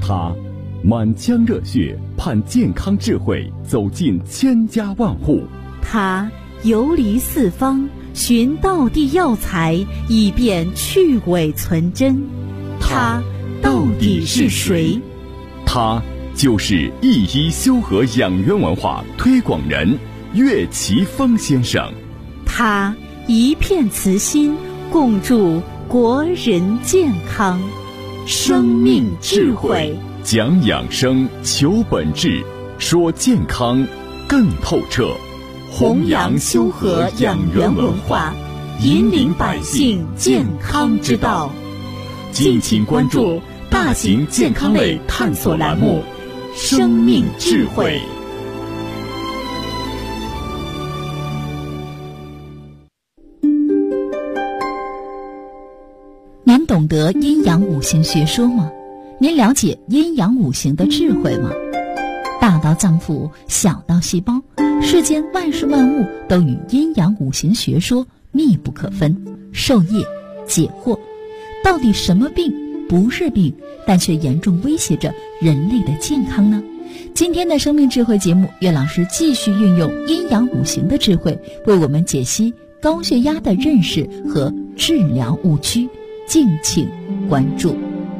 他满腔热血盼健康智慧走进千家万户， 他游离四方寻道地药材，以便去伪存真。他到底是谁？ 他就是一一修和养元文化推广人岳奇峰先生。 他一片慈心，共筑国人健康。生命智慧， 讲养生，求本质，说健康更透彻。 弘扬修和养元文化，引领百姓健康之道。 敬请关注大型健康类探索栏目《生命智慧》。 您懂得阴阳五行学说吗？您了解阴阳五行的智慧吗？大到脏腑，小到细胞，世间万事万物都与阴阳五行学说密不可分。授业解惑，到底什么病不是病，但却严重威胁着人类的健康呢？今天的生命智慧节目，岳老师继续运用阴阳五行的智慧，为我们解析高血压的认识和治疗误区。敬请关注。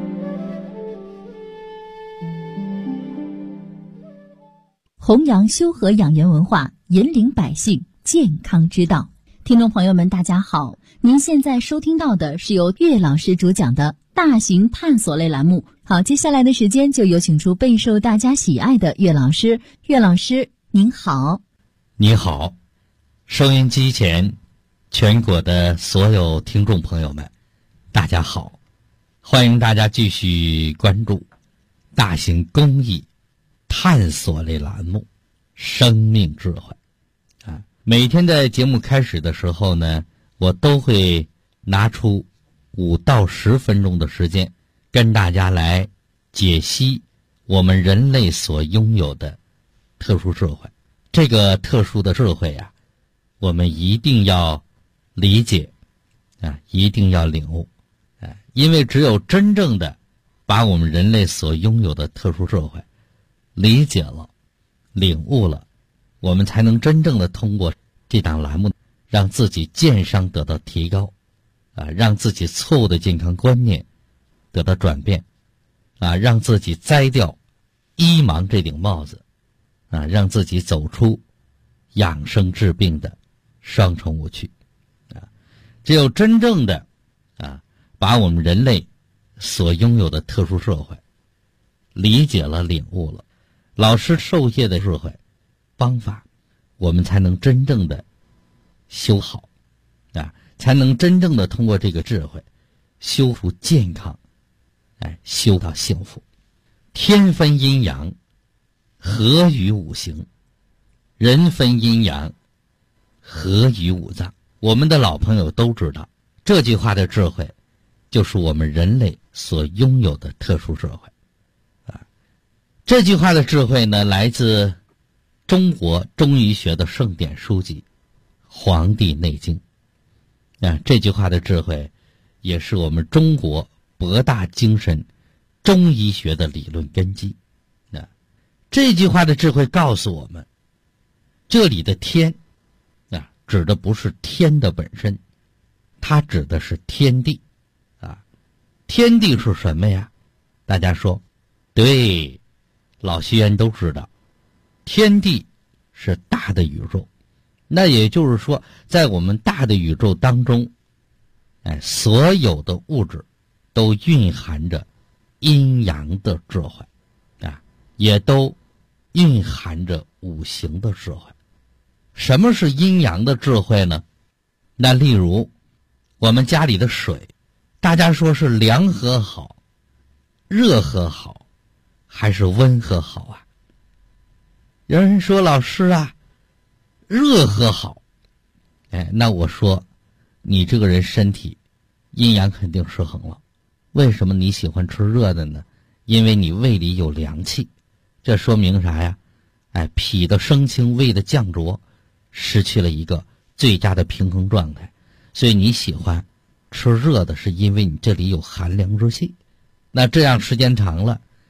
弘扬修和养元文化，引领百姓健康之道。听众朋友们大家好，您现在收听到的是由岳老师主讲的大型探索类栏目。好，接下来的时间就有请出备受大家喜爱的岳老师。岳老师您好。 你好，收音机前全国的所有听众朋友们大家好，欢迎大家继续关注大型公益探索类栏目生命智慧啊。每天的节目开始的时候呢，我都会拿出5到10分钟的时间跟大家来解析我们人类所拥有的特殊智慧。这个特殊的智慧啊，我们一定要理解啊，一定要领悟。因为只有真正的把我们人类所拥有的特殊智慧理解了、领悟了，我们才能真正的通过这档栏目，让自己健康得到提高，让自己错误的健康观念得到转变，让自己摘掉医盲这顶帽子，让自己走出养生治病的双重误区。只有真正的把我们人类所拥有的特殊智慧理解了、领悟了，老师授业的智慧方法，我们才能真正的修好才能真正的通过这个智慧修出健康，修到幸福。天分阴阳，合于五行；人分阴阳，合于五脏。我们的老朋友都知道这句话的智慧，就是我们人类所拥有的特殊智慧这句话的智慧呢，来自中国中医学的圣典书籍《黄帝内经》这句话的智慧也是我们中国博大精深中医学的理论根基这句话的智慧告诉我们，这里的天指的不是天的本身，它指的是天地天地是什么呀？大家说对，老学员都知道，天地是大的宇宙。那也就是说，在我们大的宇宙当中所有的物质都蕴含着阴阳的智慧也都蕴含着五行的智慧。什么是阴阳的智慧呢？那例如我们家里的水，大家说是凉喝好、热喝好，还是温喝好有人说老师热喝好。那我说你这个人身体阴阳肯定失衡了。为什么你喜欢吃热的呢？因为你胃里有凉气，这说明啥呀？脾的升清，胃的降浊，失去了一个最佳的平衡状态，所以你喜欢吃热的，是因为你这里有寒凉之气。那这样时间长了，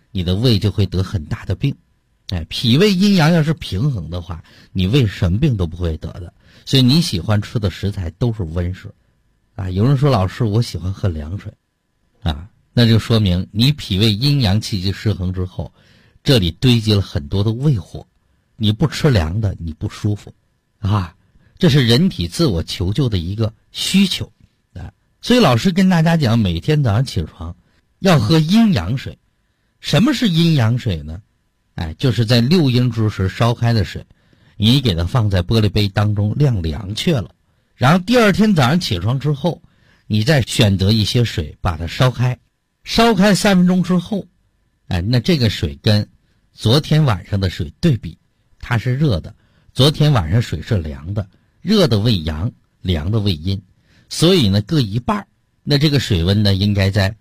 你的胃就会得很大的病。脾胃阴阳要是平衡的话，你胃什么病都不会得的。所以你喜欢吃的食材都是温水有人说老师我喜欢喝凉水那就说明你脾胃阴阳气机失衡之后，这里堆积了很多的胃火，你不吃凉的你不舒服这是人体自我求救的一个需求所以老师跟大家讲，每天早上起床要喝阴阳水。什么是阴阳水呢？就是在6阴之时烧开的水，你给它放在玻璃杯当中晾凉却了，然后第二天早上起床之后，你再选择一些水把它烧开3分钟之后那这个水跟昨天晚上的水对比，它是热的，昨天晚上水是凉的，热的为阳，凉的为阴，所以呢各一半，那这个水温呢应该在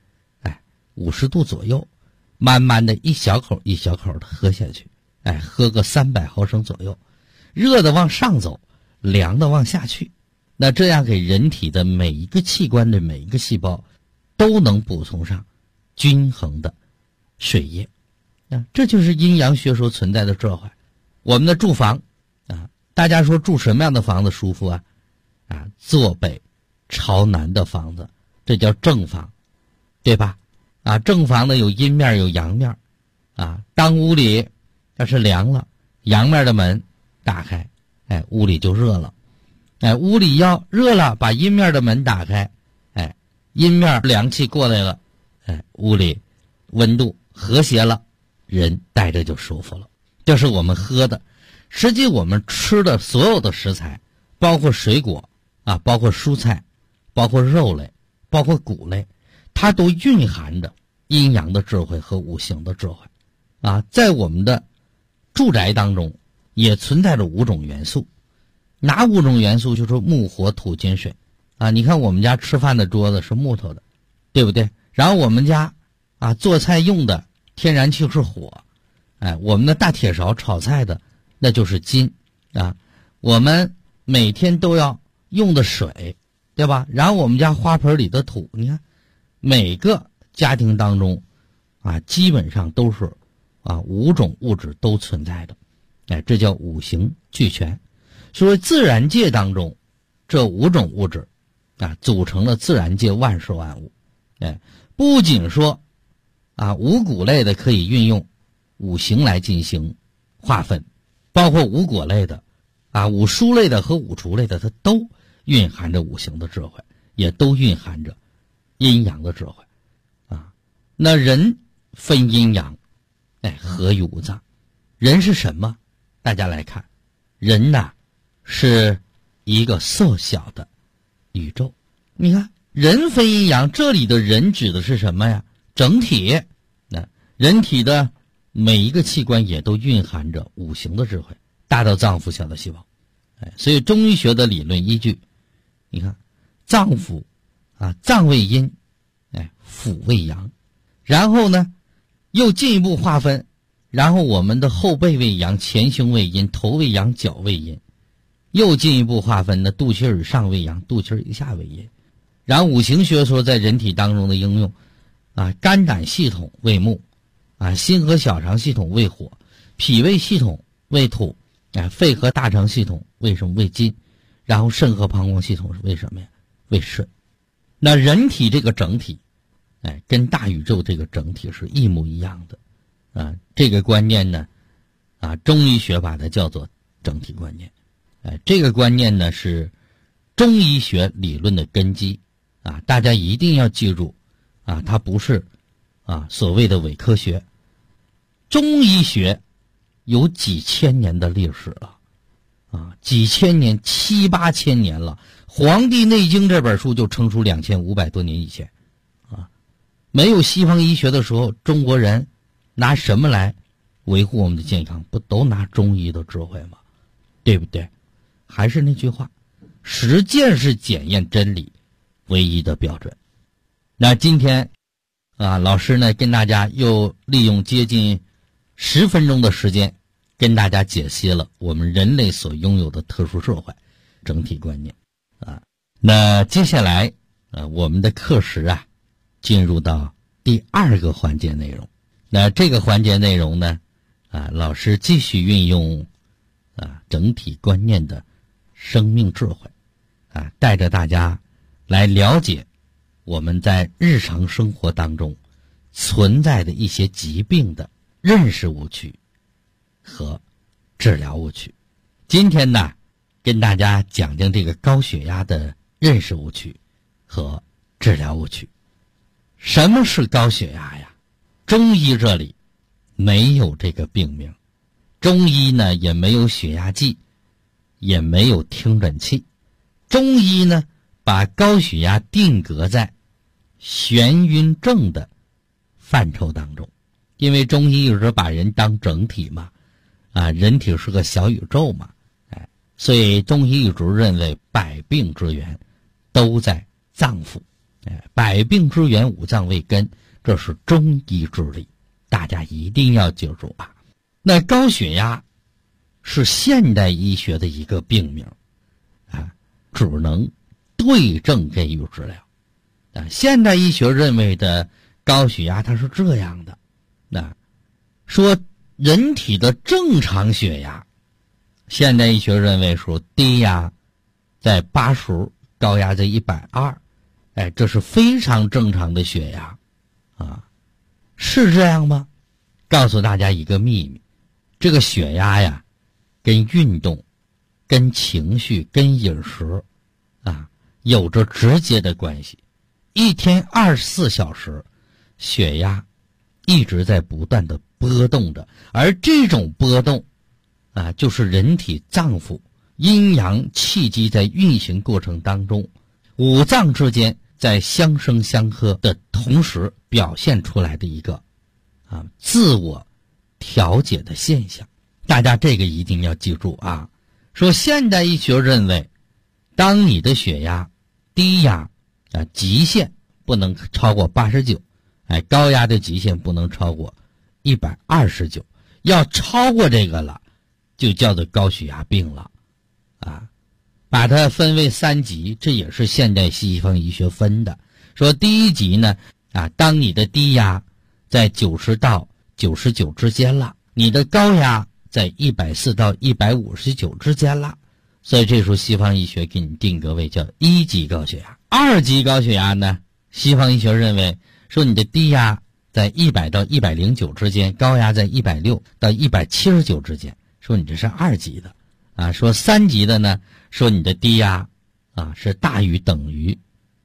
50度左右，慢慢的一小口一小口的喝下去喝个300毫升左右，热的往上走，凉的往下去，那这样给人体的每一个器官的每一个细胞都能补充上均衡的水液这就是阴阳学说存在的智慧。我们的住房大家说住什么样的房子舒服坐北朝南的房子，这叫正房，对吧正房呢有阴面有阳面当屋里要是凉了，阳面的门打开屋里就热了屋里要热了，把阴面的门打开阴面凉气过来了屋里温度和谐了，人待着就舒服了。这是我们喝的。实际我们吃的所有的食材，包括水果包括蔬菜，包括肉类，包括谷类，它都蕴含着阴阳的智慧和五行的智慧在我们的住宅当中也存在着5种元素。哪5种元素？就是木火土金水你看我们家吃饭的桌子是木头的，对不对？然后我们家做菜用的天然气是火我们的大铁勺炒菜的那就是金我们每天都要用的水，对吧？然后我们家花盆里的土，你看每个家庭当中基本上都是5种物质都存在的这叫五行俱全。所以自然界当中这5种物质组成了自然界万事万物不仅说五谷类的可以运用五行来进行划分，包括五果类的五蔬类的和五畜类的，它都蕴含着五行的智慧，也都蕴含着阴阳的智慧那人分阴阳合于五脏。人是什么？大家来看，人是一个缩小的宇宙。你看人分阴阳，这里的人指的是什么呀？整体人体的每一个器官也都蕴含着五行的智慧，大到脏腑，小到细胞所以中医学的理论依据，你看脏腑脏为阴腑为阳，然后呢又进一步划分，然后我们的后背为阳，前胸为阴，头为阳，脚为阴，又进一步划分的肚脐以上为阳，肚脐以下为阴。然后五行学说在人体当中的应用肝胆系统为木心和小肠系统为火，脾胃系统为土肺和大肠系统为什么？为金，然后肾和膀胱系统是为什么呀？为水。那人体这个整体跟大宇宙这个整体是一模一样的这个观念呢中医学把它叫做整体观念这个观念呢是中医学理论的根基大家一定要记住它不是所谓的伪科学。中医学有几千年的历史了几千年，7、8千年了。《黄帝内经》这本书就成书2500多年以前没有西方医学的时候，中国人拿什么来维护我们的健康？不都拿中医的智慧吗？对不对？还是那句话，实践是检验真理唯一的标准。那今天老师呢跟大家又利用接近10分钟的时间跟大家解析了我们人类所拥有的特殊智慧整体观念那接下来我们的课时进入到第2个环节内容， 那这个环节内容呢，老师继续运用整体观念的生命智慧，带着大家来了解我们在日常生活当中存在的一些疾病的认识误区和治疗误区。今天呢，跟大家讲讲这个高血压的认识误区和治疗误区。什么是高血压呀？中医这里没有这个病名，中医呢也没有血压计，也没有听诊器。中医呢把高血压定格在眩晕症的范畴当中，因为中医有时候把人当整体嘛，人体是个小宇宙嘛，所以中医一直认为百病之源都在脏腑，百病之源五脏为根，这是中医之理，大家一定要记住啊。那高血压是现代医学的一个病名，只能对症给予治疗。现代医学认为的高血压它是这样的，说人体的正常血压，现代医学认为说低压在80，高压在120，这是非常正常的血压是这样吗？告诉大家一个秘密，这个血压呀跟运动、跟情绪、跟饮食有着直接的关系。一天24小时血压一直在不断的波动着，而这种波动就是人体脏腑阴阳气机在运行过程当中，五脏之间在相生相克的同时表现出来的一个自我调节的现象。大家这个一定要记住啊！说现代医学认为，当你的血压低压极限不能超过89，高压的极限不能超过129，要超过这个了，就叫做高血压病了把它分为3级，这也是现代西方医学分的。说第一级呢当你的低压在90到99之间了，你的高压在140到159之间了，所以这时候西方医学给你定格为叫1级高血压。2级高血压呢，西方医学认为说你的低压在100到109之间，高压在160到179之间，说你这是2级的说3级的呢，说你的低压是大于等于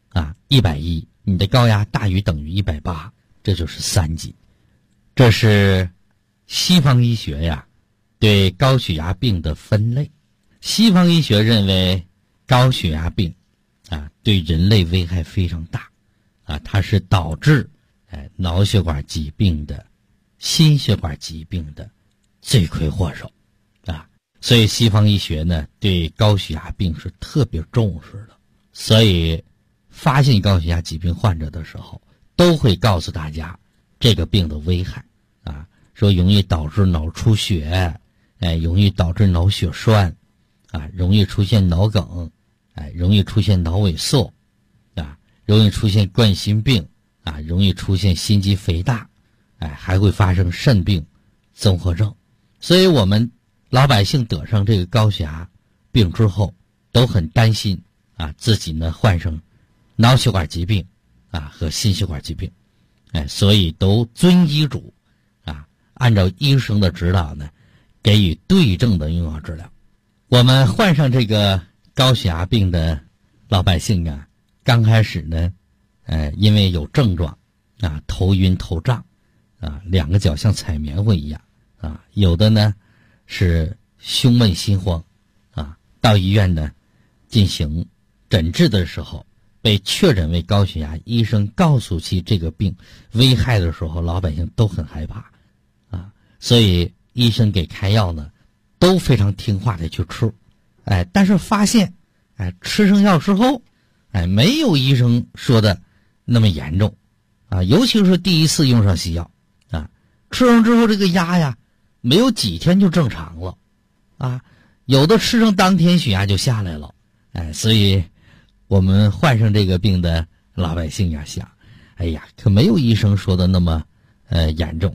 110，你的高压大于等于180，这就是3级。这是西方医学呀对高血压病的分类。西方医学认为高血压病对人类危害非常大它是导致脑血管疾病的、心血管疾病的罪魁祸首所以西方医学呢对高血压病是特别重视的。所以发现高血压疾病患者的时候，都会告诉大家这个病的危害说容易导致脑出血，容易导致脑血栓容易出现脑梗，容易出现脑萎缩容易出现冠心病容易出现心肌肥大还会发生肾病综合症。所以我们老百姓得上这个高血压病之后都很担心自己呢患上脑血管疾病和心血管疾病所以都遵医嘱按照医生的指导呢给予对症的用药治疗。我们患上这个高血压病的老百姓刚开始呢因为有症状头晕头胀两个脚像踩棉花一样有的呢是胸闷心慌到医院呢进行诊治的时候被确诊为高血压，医生告诉其这个病危害的时候，老百姓都很害怕所以医生给开药呢都非常听话的去吃但是发现吃上药之后没有医生说的那么严重尤其是第一次用上西药吃上之后这个压呀没有几天就正常了有的吃上当天血压就下来了所以我们患上这个病的老百姓想哎呀可没有医生说的那么严重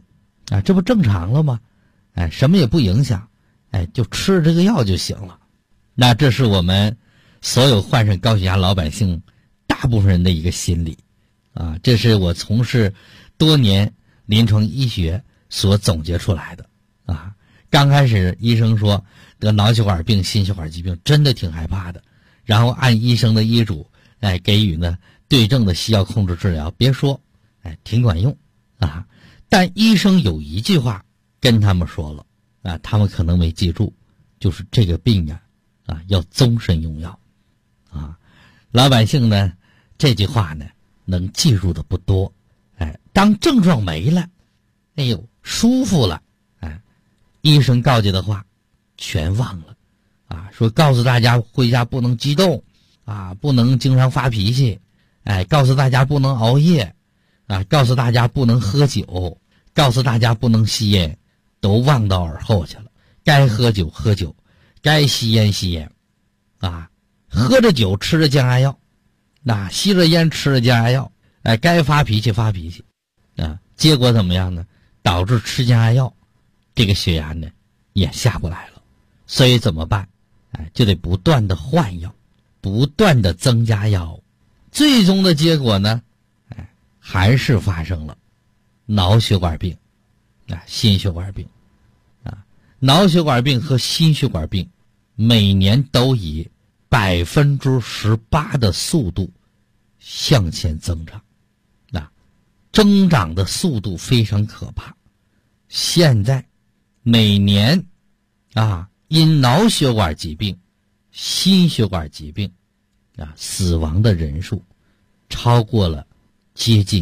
啊，这不正常了吗？哎，什么也不影响，哎，就吃这个药就行了。那这是我们所有患上高血压老百姓大部分人的一个心理啊，这是我从事多年临床医学所总结出来的啊。刚开始医生说得脑血管病、心血管疾病，真的挺害怕的，然后按医生的医嘱来给予呢对症的西药控制治疗，别说哎挺管用啊。但医生有一句话跟他们说了啊，他们可能没记住，就是这个病呀啊要终身用药啊。老百姓呢这句话呢能记住的不多，哎，当症状没了，哎呦舒服了，哎，医生告诫的话全忘了啊，说告诉大家回家不能激动啊，不能经常发脾气，哎，告诉大家不能熬夜啊，告诉大家不能喝酒，告诉大家不能吸烟，都忘到耳后去了。该喝酒喝酒，该吸烟吸烟啊，喝着酒吃着降压药，那吸着烟吃着降压药，哎，该发脾气发脾气啊，结果怎么样呢？导致吃降压药这个血压呢也下不来了。所以怎么办？哎，就得不断的换药，不断的增加药物，最终的结果呢，哎，还是发生了脑血管病啊、心血管病啊。脑血管病和心血管病每年都以18%的速度向前增长，啊，增长的速度非常可怕。现在每年啊，因脑血管疾病、心血管疾病啊死亡的人数超过了接近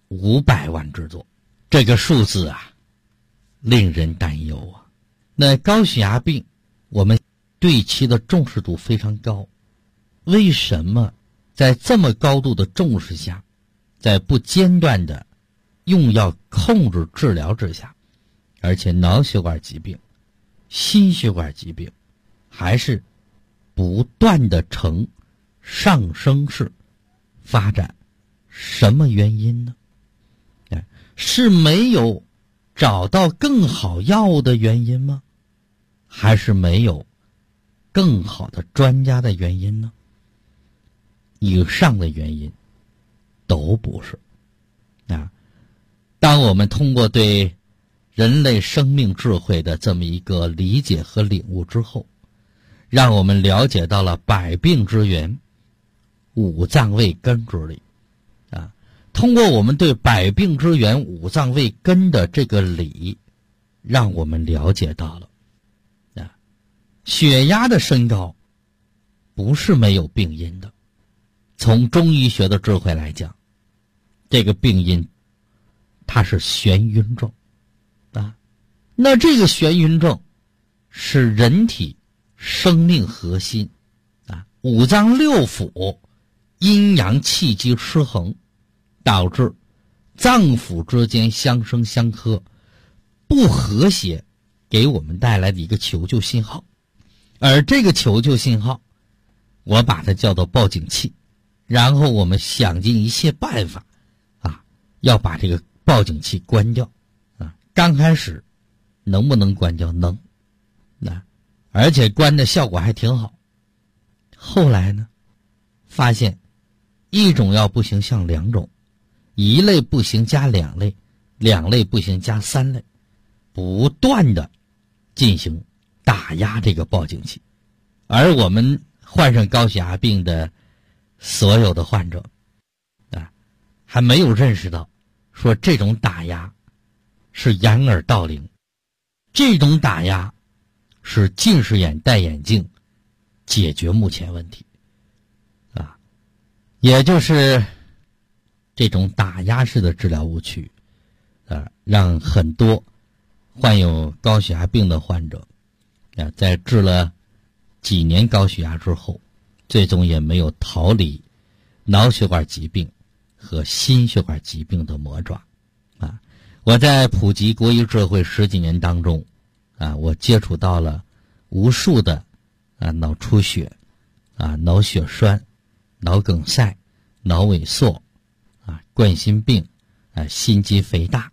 500万之多，这个数字啊令人担忧啊。那高血压病我们对其的重视度非常高，为什么在这么高度的重视下，在不间断的用药控制治疗之下，而且脑血管疾病、心血管疾病还是不断的呈上升式发展？什么原因呢？是没有找到更好药物的原因吗？还是没有更好的专家的原因呢？以上的原因都不是啊。当我们通过对人类生命智慧的这么一个理解和领悟之后，让我们了解到了百病之源，五脏为根之理啊。通过我们对百病之源、五脏为根的这个理，让我们了解到了啊，血压的升高不是没有病因的。从中医学的智慧来讲，这个病因它是眩晕症啊。那这个眩晕症是人体生命核心啊，五脏六腑阴阳气机失衡，导致脏腑之间相生相克不和谐，给我们带来的一个求救信号。而这个求救信号我把它叫做报警器，然后我们想尽一切办法啊，要把这个报警器关掉啊。刚开始能不能关掉？能，而且关的效果还挺好。后来呢，发现一种药不行像两种，一类不行加两类，两类不行加三类，不断的进行打压这个报警器。而我们患上高血压病的所有的患者啊，还没有认识到说这种打压是掩耳盗铃，这种打压是近视眼戴眼镜解决目前问题啊，也就是这种打压式的治疗误区啊，让很多患有高血压病的患者啊，在治了几年高血压之后，最终也没有逃离脑血管疾病和心血管疾病的魔爪啊。我在普及国医智慧10几年当中啊，我接触到了无数的脑出血啊、脑血栓、脑梗塞、脑萎缩啊、冠心病啊、心肌肥大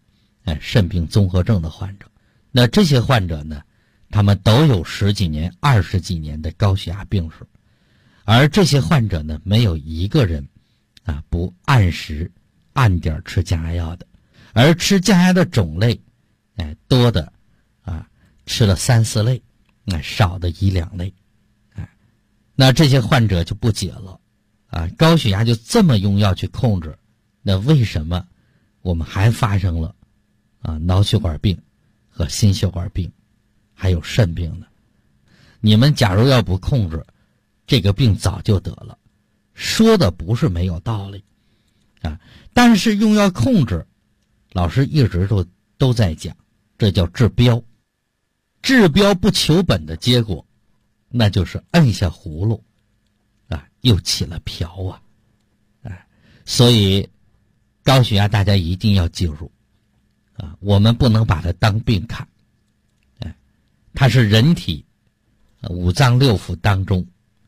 肾病综合症的患者。那这些患者呢，他们都有10几年、20几年的高血压病史，而这些患者呢，没有一个人不按时按点吃降压药的，而吃降压的种类多的吃了3、4类，少的1、2类。那这些患者就不解了高血压就这么用药去控制，那为什么我们还发生了脑血管病和心血管病还有肾病呢？你们假如要不控制，这个病早就得了。说的不是没有道理但是用药控制，老师一直都在讲，这叫治标。治标不求本的结果，那就是摁下葫芦又起了瓢所以高血压大家一定要记住我们不能把它当病看它是人体五脏六腑当中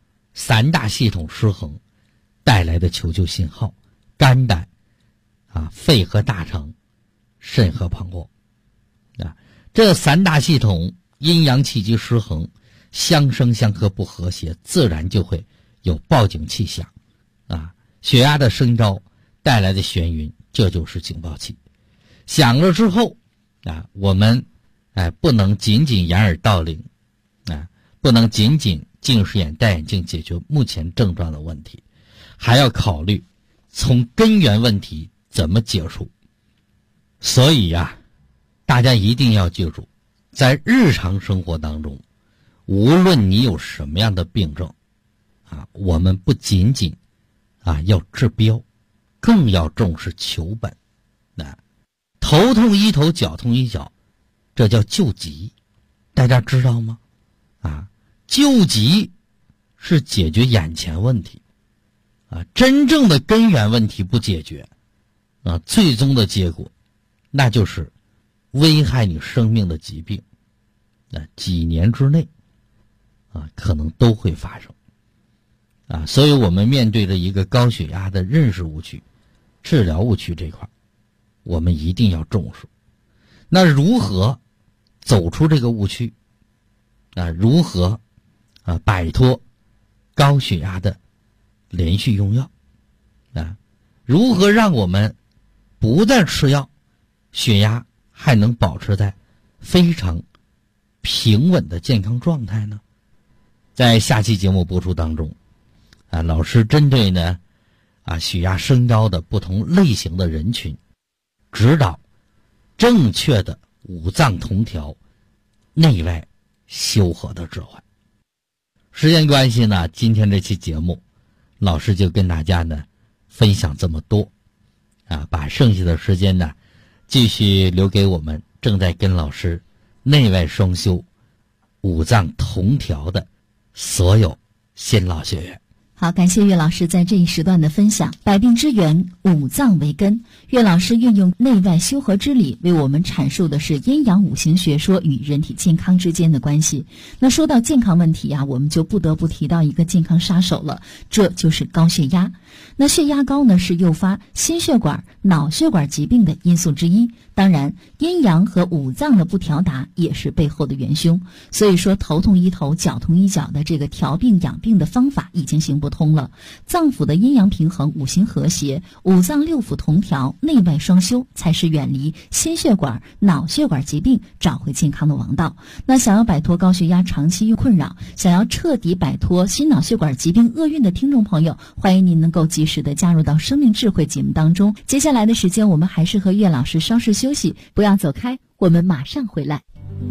3大系统失衡带来的求救信号，肝胆肺和大肠，肾和膀胱这3大系统阴阳气机失衡，相生相克不和谐，自然就会有报警器响血压的升高带来的眩晕，这就是警报器。响了之后我们不能仅仅掩耳盗铃不能仅仅近视眼戴眼镜解决目前症状的问题，还要考虑从根源问题怎么解除。所以大家一定要记住，在日常生活当中，无论你有什么样的病症我们不仅仅要治标，更要重视求本头痛医头，脚痛医脚，这叫救急，大家知道吗救急是解决眼前问题真正的根源问题不解决最终的结果那就是危害你生命的疾病几年之内可能都会发生所以我们面对着一个高血压的认识误区、治疗误区这块，我们一定要重视。那如何走出这个误区如何摆脱高血压的连续用药如何让我们不再吃药，血压还能保持在非常平稳的健康状态呢？在下期节目播出当中老师针对呢血压升高的不同类型的人群，指导正确的五脏同调、内外修和的智慧。时间关系呢，今天这期节目老师就跟大家呢分享这么多把剩下的时间呢继续留给我们正在跟老师内外双修、五脏同调的所有新老学员。 好，感谢岳老师在这一时段的分享。百病之源，五脏为根。岳老师运用内外修和之理，为我们阐述的是阴阳五行学说与人体健康之间的关系。那说到健康问题我们就不得不提到一个健康杀手了，这就是高血压。那血压高呢，是诱发心血管、脑血管疾病的因素之一。当然，阴阳和五脏的不调达也是背后的元凶。所以说，头痛医头，脚痛医脚的这个调病养病的方法已经行不通了。脏腑的阴阳平衡、五行和谐、五脏六腑同调、内外双修，才是远离心血管、脑血管疾病、找回健康的王道。那想要摆脱高血压长期困扰，想要彻底摆脱心脑血管疾病厄运的听众朋友，欢迎您能够及时的加入到生命智慧节目当中。接下来的时间，我们还是和岳老师稍事休息，不要走开，我们马上回来。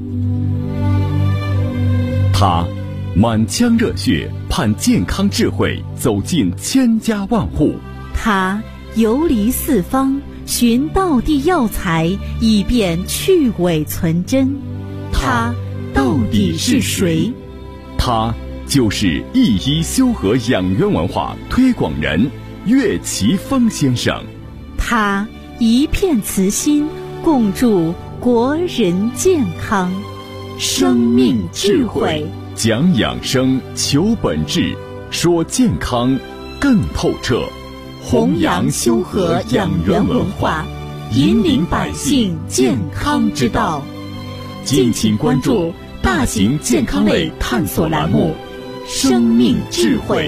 他满腔热血盼健康智慧走进千家万户， 他游离四方寻道地药材以便去伪存真，他到底是谁？ 他就是一医修和养元文化推广人岳奇峰先生。 他一片慈心共筑国人健康，生命智慧， 讲养生求本质，说健康更透彻，弘扬修和养元文化， 引领百姓健康之道。敬请关注大型健康类探索栏目《生命智慧》。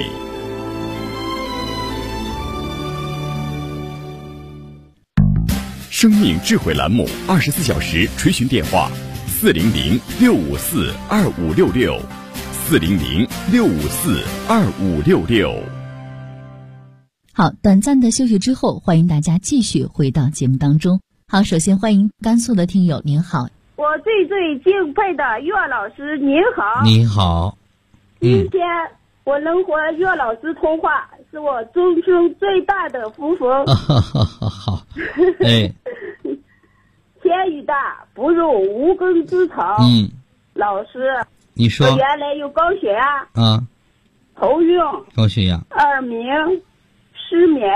生命智慧栏目24小时垂询电话：400-654-2566，400-654-2566。 好，短暂的休息之后，欢迎大家继续回到节目当中。好，首先欢迎甘肃的听友，您好。 我最敬佩的岳老师，您好。 你好。 今天我能和岳老师通话，是我终生最大的福分。 好，哎， 天雨大，不容无根之草。老师， 你说。 我原来有高血压啊， 头晕， 高血压， 耳鸣，失眠。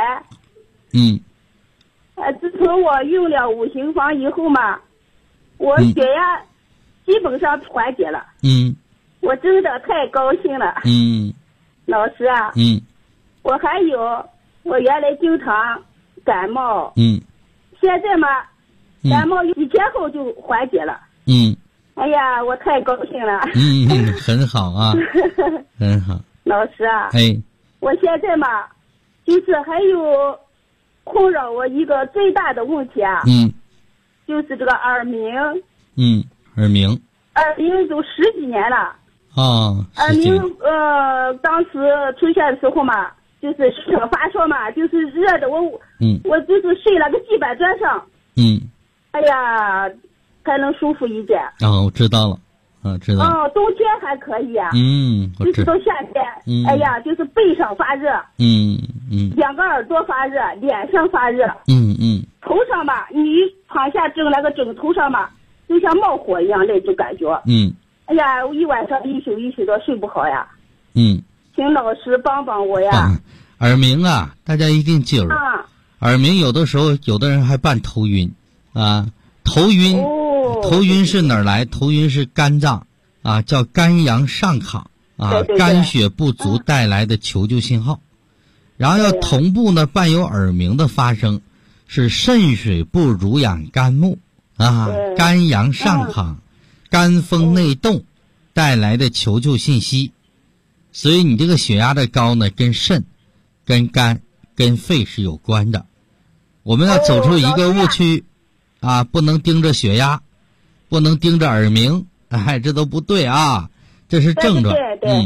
自从我用了五行方以后嘛，我血压基本上缓解了。我真的太高兴了。老师啊，我还有，我原来经常感冒，现在嘛，感冒1天后就缓解了。哎呀，我太高兴了。 很好啊，很好。 老师啊， 哎， 我现在嘛，就是还有困扰我一个最大的问题啊，就是这个耳鸣。 耳鸣都10几年了。耳鸣当时出现的时候嘛，就是发烧嘛，就是热的我就是睡了个地板砖上。哎呀，才能舒服一点。 我知道了。知道了。 冬天还可以啊。就是到夏天，哎呀，就是背上发热。两个耳朵发热，脸上发热。头上吧，你躺下正那个枕头上吧，就像冒火一样那种感觉。哎呀，我一晚上一宿的睡不好呀。请老师帮帮我呀。 耳鸣啊，大家一定记住。耳鸣有的时候有的人还伴头晕啊。头晕是哪儿来？头晕是肝脏啊，叫肝阳上亢啊，肝血不足带来的求救信号。然后要同步呢伴有耳鸣的发生，是肾水不濡养肝木啊，肝阳上亢，肝风内动带来的求救信息。所以你这个血压的高呢，跟肾、跟肝、跟肺是有关的。我们要走出一个误区啊，不能盯着血压，不能盯着耳鸣，这都不对啊，这是症状。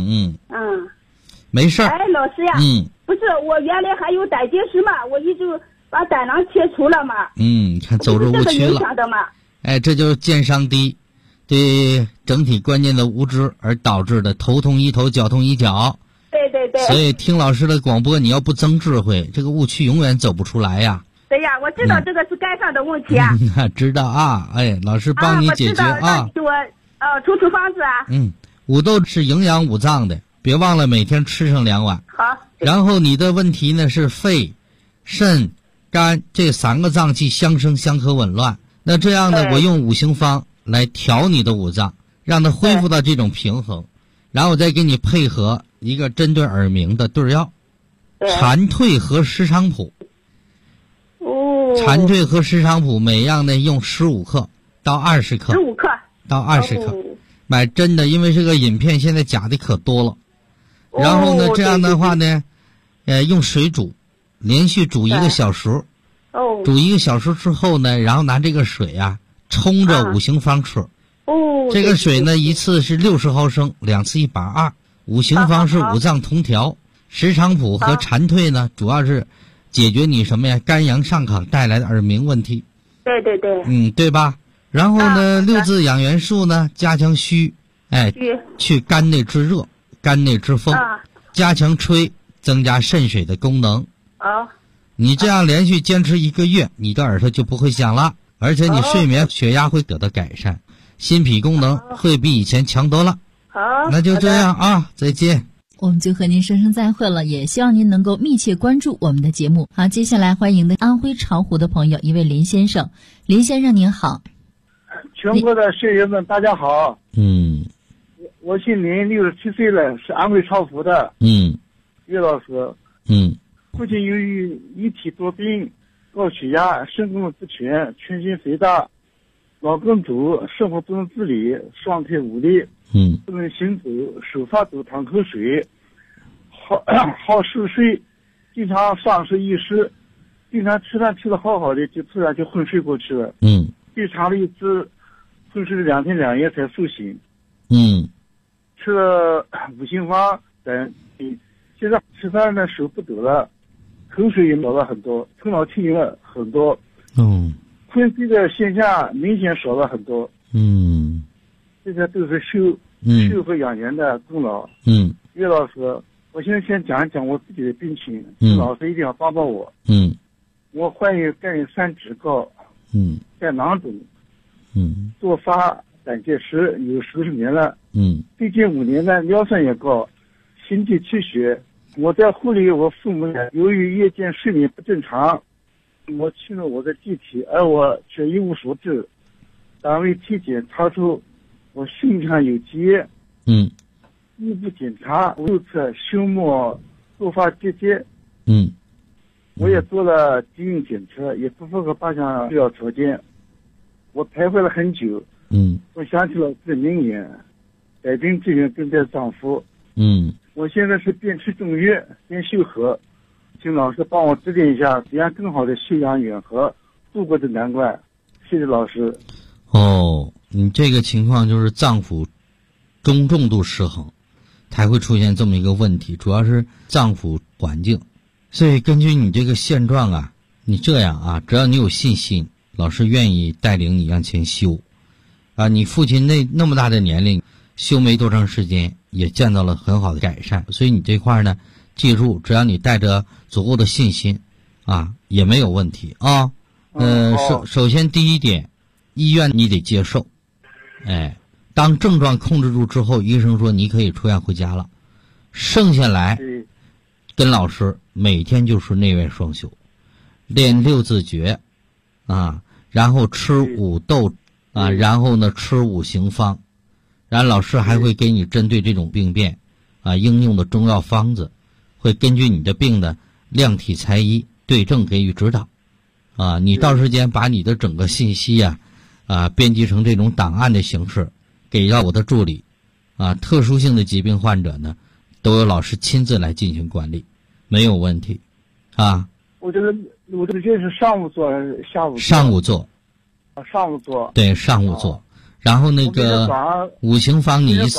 没事儿。 老师呀，不是，我原来还有胆结石嘛，我一直把胆囊切除了嘛。看走入误区了。这就是健商低，对整体观念的无知而导致的头痛医头，脚痛医脚。对。所以听老师的广播，你要不增智慧，这个误区永远走不出来呀。对呀，我知道这个是肝上的问题啊。 知道啊，老师帮你解决啊。 我出方子啊。 五豆是营养五脏的，别忘了每天吃上2碗。 好。 然后你的问题呢是肺、肾、肝这3个脏器相生相克紊乱。那这样呢，我用五行方来调你的五脏，让它恢复到这种平衡，然后我再给你配合一个针对耳鸣的对药，蝉蜕和石菖蒲。蝉蜕和石菖蒲每样呢用15克到20克。15克到20克。买真的，因为这个饮片现在假的可多了。然后呢，这样的话呢，用水煮，连续煮1个小时。煮1个小时之后呢，然后拿这个水啊冲着五行方吃。这个水呢一次是60毫升，2次120。五行方是五脏同调，石菖蒲和蝉蜕呢主要是解决你什么呀？肝阳上亢带来的耳鸣问题。对。对吧？然后呢，6字养元术呢，加强虚，去肝内之热，肝内之风，加强吹，增加肾水的功能。你这样连续坚持1个月，你的耳朵就不会响了，而且你睡眠、血压会得到改善，心脾功能会比以前强多了。 好， 那就这样啊，再见。 我们就和您说声再会了，也希望您能够密切关注我们的节目。好，接下来欢迎的安徽巢湖的朋友，一位林先生。林先生您好。 全国的学员们大家好。我姓林，67岁了，是安徽巢湖的。岳老师。父亲由于一体多病， 高血压、肾功能不全、全身肥大、脑梗阻、生活不能自理、双腿无力，不能行走，手发抖、淌口水，好嗜睡，经常丧失意识，经常吃饭吃得好的，就突然就昏睡过去了。最长的一次昏睡了2天2夜才苏醒。吃了5星方等，现在吃饭呢手不抖了，口水也少了很多，头脑清醒了很多。昏睡的现象明显少了很多。这些都是修和养元的功劳。岳老师，我现在先讲一讲我自己的病情，老师一定要帮帮我。我患有肝炎3指高，肝囊肿，多发胆结石有10年了。最近5年呢，尿酸也高，心悸气血。我在护理我父母呢，由于夜间睡眠不正常，我去了我的机体，而我却一无所知。单位体检查出我胸腔有结，腹部检查右侧胸膜多发结节。我也做了基因检测，也不符合8项必要条件。我徘徊了很久。我想起了我的名言，百病之源根在脏腑。我现在是边吃中药边修和，请老师帮我指点一下，怎样更好的休养远和，度过这难关。谢谢老师。 你这个情况就是脏腑中重度失衡，才会出现这么一个问题，主要是脏腑环境。所以根据你这个现状啊，你这样啊，只要你有信心，老师愿意带领你向前修。你父亲那么大的年龄，修没多长时间，也见到了很好的改善。所以你这块呢，记住，只要你带着足够的信心，也没有问题啊。首先第一点，医院你得接受。当症状控制住之后，医生说你可以出院回家了。剩下来，跟老师每天就是内外双修，练6字诀，然后吃5豆。然后呢，吃5行方，然后老师还会给你针对这种病变，应用的中药方子，会根据你的病的量体裁衣，对症给予指导。你到时间把你的整个信息编辑成这种档案的形式，给到我的助理。特殊性的疾病患者呢，都有老师亲自来进行管理，没有问题。 我这个是上午做还是下午做？ 上午做。 上午做， 对，上午做，然后那个5行方你一次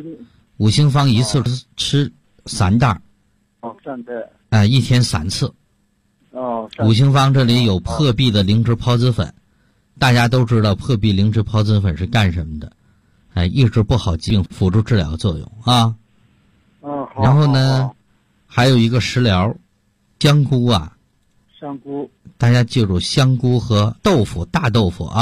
，5行方一次吃3袋 ，3袋 ，1天3次。5行方这里有破壁的灵芝孢子粉，大家都知道破壁灵芝孢子粉是干什么的？抑制不好疾病，辅助治疗作用啊。然后呢，还有一个食疗，香菇。 香菇， 大家记住，香菇和豆腐，大豆腐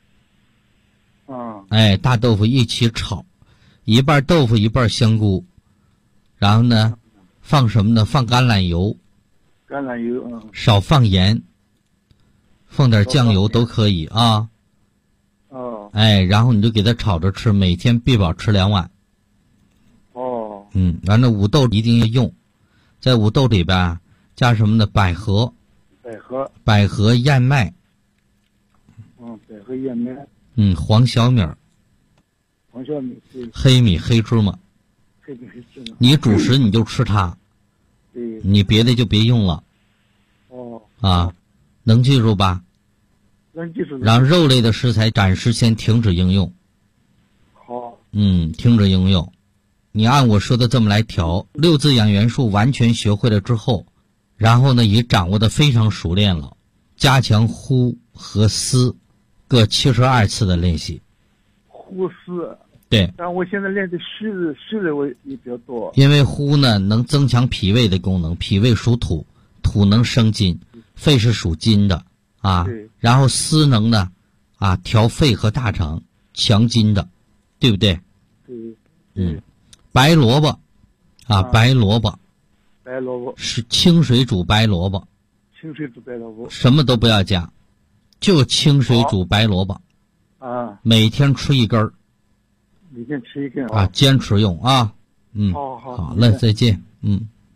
大豆腐一起炒，一半豆腐一半香菇，然后呢，放什么呢？放橄榄油，少放盐，放点酱油都可以啊。然后你就给它炒着吃，每天必保吃2碗。完了5豆一定要用，在5豆里边加什么呢？百合燕麦， 百合燕麦， 黄小米，黑米黑芝麻，你主食你就吃它，你别的就别用了。能记住吧？ 能记住。 让肉类的食材暂时先停止应用。 好。 停止应用。你按我说的这么来调，6字养元术完全学会了之后，然后呢，也掌握的非常熟练了，加强呼和嘶各72次的练习。 呼嘶。 对。 但我现在练的湿的我也比较多。 因为呼呢能增强脾胃的功能，脾胃属土，土能生金，肺是属金的对。 然后嘶能呢调肺和大肠，强筋的，对不对？ 对。 白萝卜白萝卜是清水煮白萝卜，什么都不要加，就清水煮白萝卜每天吃1根， 每天吃1根坚持用好嘞，再见。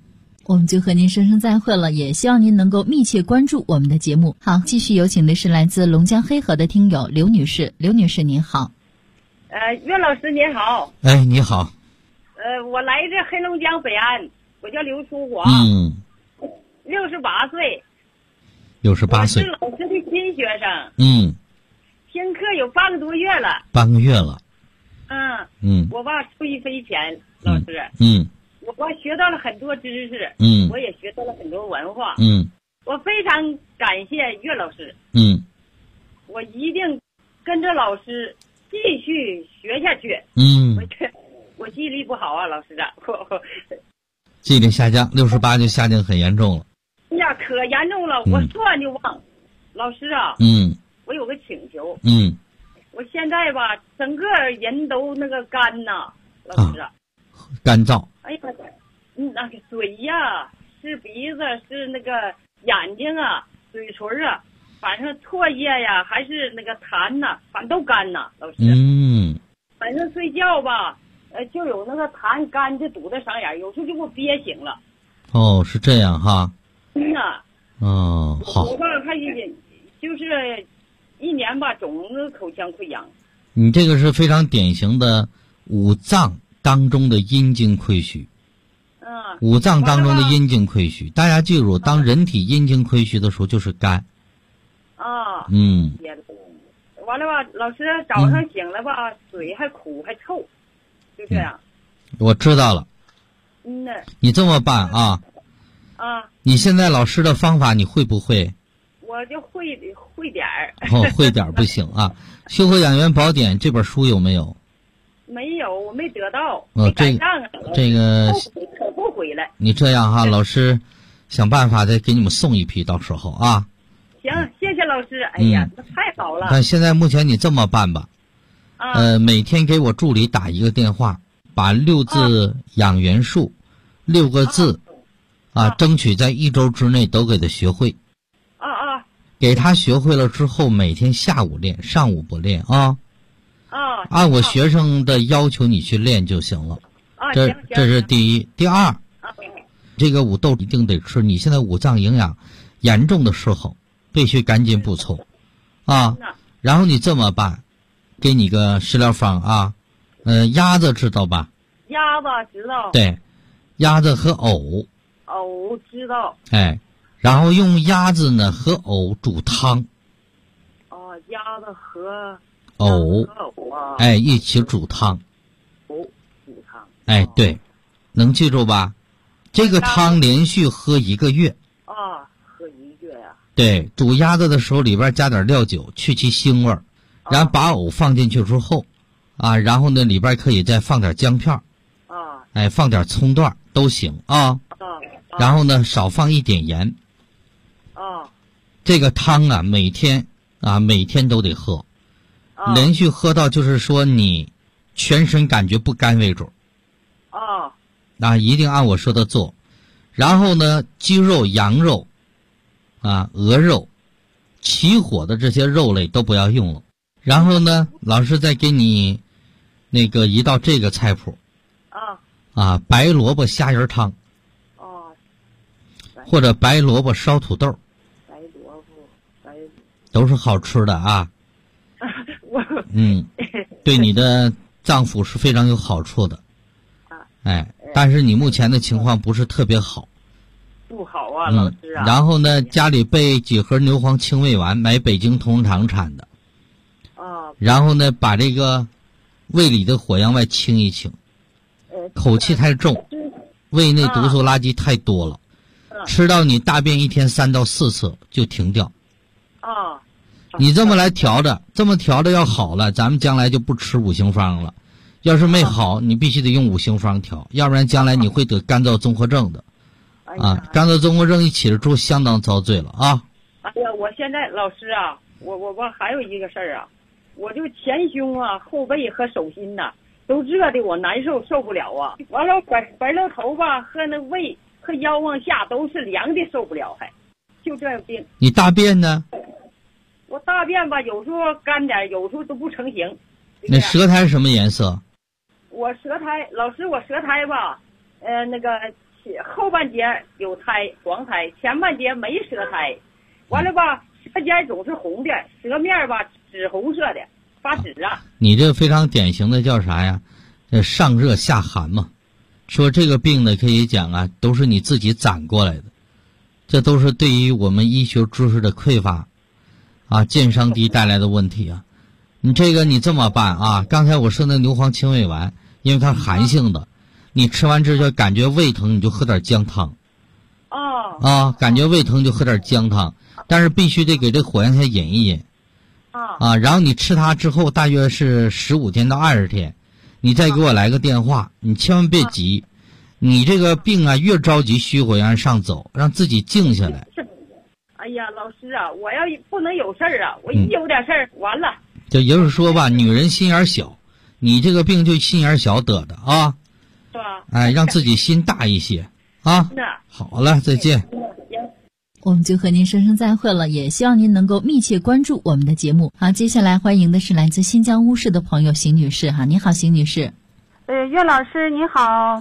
我们就和您说声再会了，也希望您能够密切关注我们的节目。好，继续有请的是来自龙江黑河的听友刘女士。刘女士您好。 岳老师您好。 哎，你好。 我来自黑龙江北安，我叫刘淑华。68岁。 68岁。 我是老师的新学生。听课有半个多月了。 半个月了。 我爸受益匪浅，老师。我爸学到了很多知识。我也学到了很多文化。我非常感谢岳老师。我一定跟着老师继续学下去。我记忆力不好啊，老师啊。 记忆力下降，68就下降很严重了。 哎呀，可严重了，我说完就忘。老师啊。我有个请求。我现在吧，整个人都那个干呐，老师。 干燥。 哎呀，那个嘴呀，是鼻子，是那个眼睛啊，嘴唇啊，反正唾液呀，还是那个痰呐，反正都干呐，老师。反正睡觉吧，就有那个痰干就堵在嗓眼，有时候就给我憋醒了。 哦，是这样哈。好。 我吧，还就是1年吧，总口腔溃疡。 你这个是非常典型的五脏当中的阴经亏虚。五脏当中的阴经亏虚，大家记住，当人体阴经亏虚的时候，就是肝。 完了吧，老师早上醒了吧，嘴还苦还臭，就这样。 我知道了。你这么办啊？你现在老师的方法你会不会？ 我就会点儿。 会点儿不行啊！《修和养元宝典》这本书有没有？ 没有，我没得到。 这个可后悔了。 你这样哈，老师想办法再给你们送一批，到时候啊。 行，谢谢老师。哎呀，那太好了。 但现在目前你这么办吧，每天给我助理打一个电话，把6字养元术6个字争取在1周之内都给他学会。给他学会了之后，每天下午练，上午不练啊。按我学生的要求你去练就行了。这是第一。第二，这个五豆一定得吃。你现在五脏营养严重的时候，必须赶紧补充然后你这么办，给你个食疗方啊。鸭子知道吧？ 鸭子知道。 对，鸭子和藕。 藕知道。 然后用鸭子呢和藕煮汤。 鸭子和藕一起煮汤。 煮汤。 对，能记住吧？这个汤连续喝1个月。 喝1个月呀。 对，煮鸭子的时候里边加点料酒，去其腥味儿，然后把藕放进去之后，然后呢里边可以再放点姜片放点葱段都行然后呢少放一点盐。这个汤每天都得喝，连续喝到就是说你全身感觉不干为止。一定按我说的做。然后呢，鸡肉、羊肉鹅肉起火的这些肉类都不要用了。然后呢，老师再给你那个一道这个菜谱白萝卜虾仁汤或者白萝卜烧土豆，都是好吃的对你的脏腑是非常有好处的。但是你目前的情况不是特别好。 不好老师然后呢，家里备几盒牛黄清胃丸，买北京同仁堂产的。然后呢，把这个胃里的火阳外清一清，口气太重，胃内毒素垃圾太多了，吃到你大便1天3到4次就停掉。你这么来调着，这么调着要好了，咱们将来就不吃五行方了。要是没好，你必须得用五行方调，要不然将来你会得干燥综合症的。干燥综合症一起了之后，相当遭罪了我现在老师我还有一个事儿我就前胸后背和手心都热的我难受，受不了完了白了头和那胃和腰往下都是凉的，受不了，就这样病。 你大便呢？ 我大便有时候干点，有时候都不成形。 那舌苔什么颜色？ 我舌苔，老师，我舌苔那个后半截有胎黄胎，前半截没舌苔，完了吧，舌尖总是红的，舌面吧紫红色的，发紫啊。 你这非常典型的叫啥呀？上热下寒嘛。说这个病呢，可以讲啊，都是你自己攒过来的，这都是对于我们医学知识的匮乏啊，健商低带来的问题啊。你这个你这么办啊？刚才我说那牛黄清胃丸，因为它是寒性的，你吃完之后感觉胃疼，你就喝点姜汤。感觉胃疼就喝点姜汤，但是必须得给这火焰下饮一饮。然后你吃它之后大约是15天到20天，你再给我来个电话，你千万别急，你这个病啊越着急虚火焰上走，让自己静下来。 哎呀，老师啊，我要不能有事儿啊，我一有点事儿完了。 这也就是说吧，女人心眼小，你这个病就心眼小得的啊。 是吧？ 哎，让自己心大一些啊。好了，再见。 我们就和您说声再会了，也希望您能够密切关注我们的节目。好，接下来欢迎的是来自新疆乌市的朋友邢女士哈，你好，邢女士。 岳老师你好。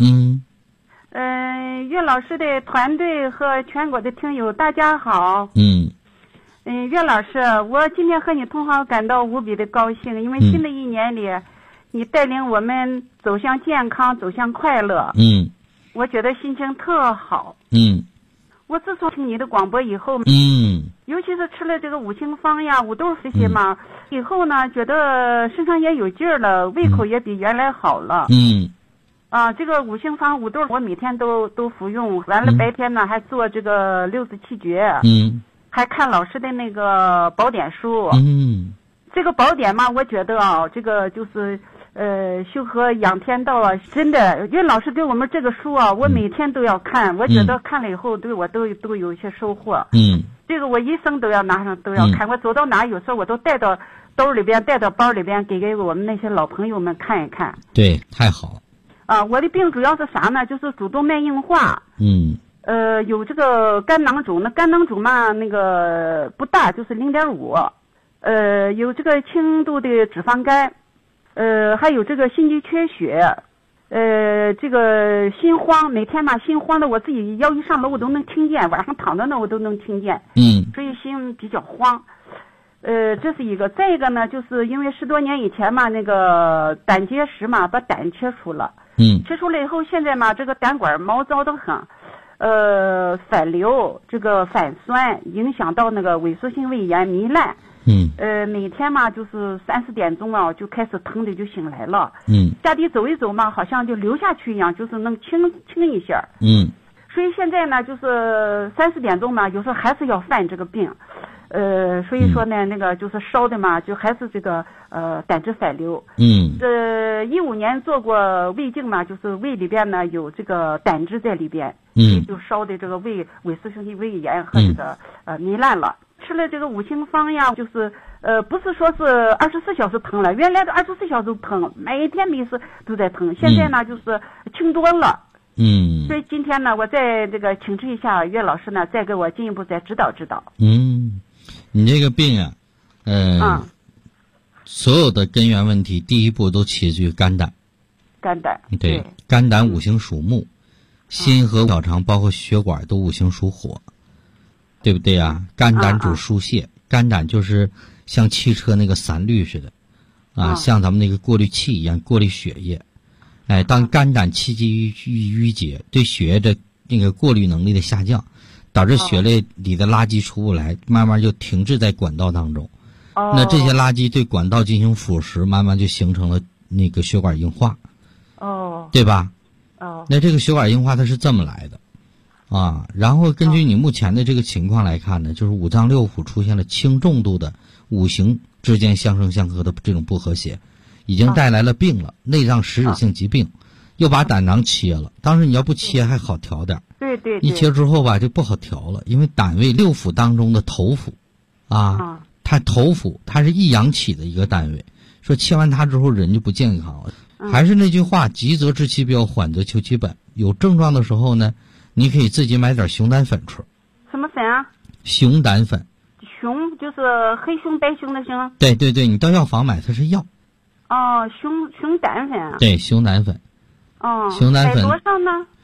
岳老师的团队和全国的听友大家好。岳老师，我今天和你通话感到无比的高兴，因为新的一年里，你带领我们走向健康，走向快乐。我觉得心情特好。我自从听你的广播以后，尤其是吃了这个五行方呀、五豆这些嘛，以后呢，觉得身上也有劲儿了，胃口也比原来好了。这个五行方五豆我每天都服用，完了白天呢还做这个67诀，还看老师的那个宝典书。这个宝典嘛，我觉得啊，这个就是修和养天道啊，真的，岳老师给我们这个书啊，我每天都要看，我觉得看了以后对我都有一些收获。这个我一生都要拿上，都要看。我走到哪有时候我都带到兜里边，带到包里边，给我们那些老朋友们看一看。 对，太好。 我的病主要是啥呢？就是主动脉硬化。有这个肝囊肿，那肝囊肿嘛，那个不大，就是0.5。有这个轻度的脂肪肝。还有这个心肌缺血，这个心慌，每天嘛心慌的，我自己要一上楼我都能听见，晚上躺着呢我都能听见。所以心比较慌。这是一个。再一个呢，就是因为10多年以前嘛，那个胆结石嘛，把胆切除了。切除了以后，现在嘛这个胆管毛躁得很，反流，这个反酸，影响到那个萎缩性胃炎糜烂。每天嘛就是3、4点钟啊就开始疼的就醒来了。下地走一走嘛，好像就流下去一样，就是能轻一下。所以现在呢，就是3、4点钟嘛，有时候还是要犯这个病。所以说呢，那个就是烧的嘛，就还是这个胆汁反流。15年做过胃镜嘛，就是胃里边呢有这个胆汁在里边，就烧的这个胃萎缩性胃炎和这个糜烂了。吃了这个五行方呀，就是不是说是24小时疼了，原来的24小时疼，每天没事都在疼，现在呢就是轻多了。所以今天呢，我再这个请示一下岳老师呢，再给我进一步再指导指导。 你这个病啊，所有的根源问题，第一步都起自于肝胆。对，肝胆五行属木，心和小肠包括血管都五行属火。对不对啊？肝胆主疏泄，肝胆就是像汽车那个散滤似的，像咱们那个过滤器一样过滤血液。当肝胆气机淤结，对血液的那个过滤能力的下降，导致血液里的垃圾出不来，慢慢就停滞在管道当中。那这些垃圾对管道进行腐蚀，慢慢就形成了那个血管硬化。对吧？那这个血管硬化它是这么来的。然后根据你目前的这个情况来看呢，就是五脏六腑出现了轻重度的五行之间相生相克的这种不和谐，已经带来了病了，内脏实质性疾病，又把胆囊切了。当时你要不切还好调点， 对， 一切之后吧就不好调了，因为胆为六腑当中的头腑它头腑它是一阳起的一个单位，说切完它之后人就不健康了。还是那句话，急则治其标，缓则求其本。有症状的时候呢，你可以自己买点熊胆粉吃。 什么粉啊？ 熊胆粉。 熊就是黑熊白熊的熊。 对，你到药房买，它是药。 熊胆粉。 对，熊胆粉。熊胆粉。 买多少呢？